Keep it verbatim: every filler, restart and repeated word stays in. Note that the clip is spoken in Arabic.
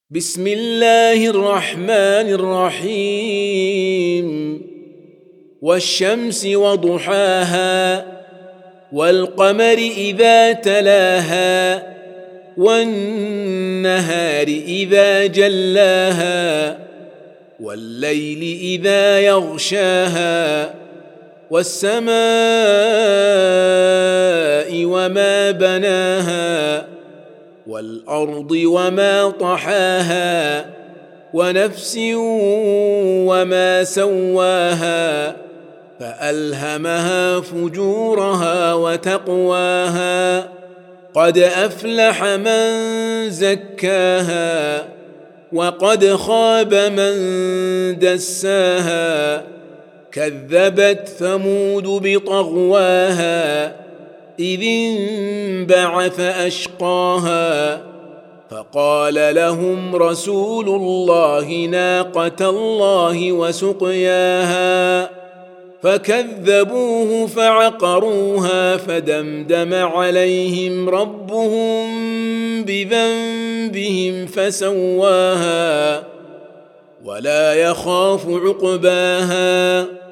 بسم الله الرحمن الرحيم والشمس وضحاها والقمر إذا تلاها والنهار إذا جلاها والليل إذا يغشاها والسماء وما بناها والأرض وما طحاها ونفس وما سواها فألهمها فجورها وتقواها قد أفلح من زكاها وقد خاب من دساها كذبت ثمود بطغواها إذ انبعث أشقاها فقال لهم رسول الله ناقة الله وسقياها فكذبوه فعقروها فدمدم عليهم ربهم بذنبهم فسواها ولا يخاف عقباها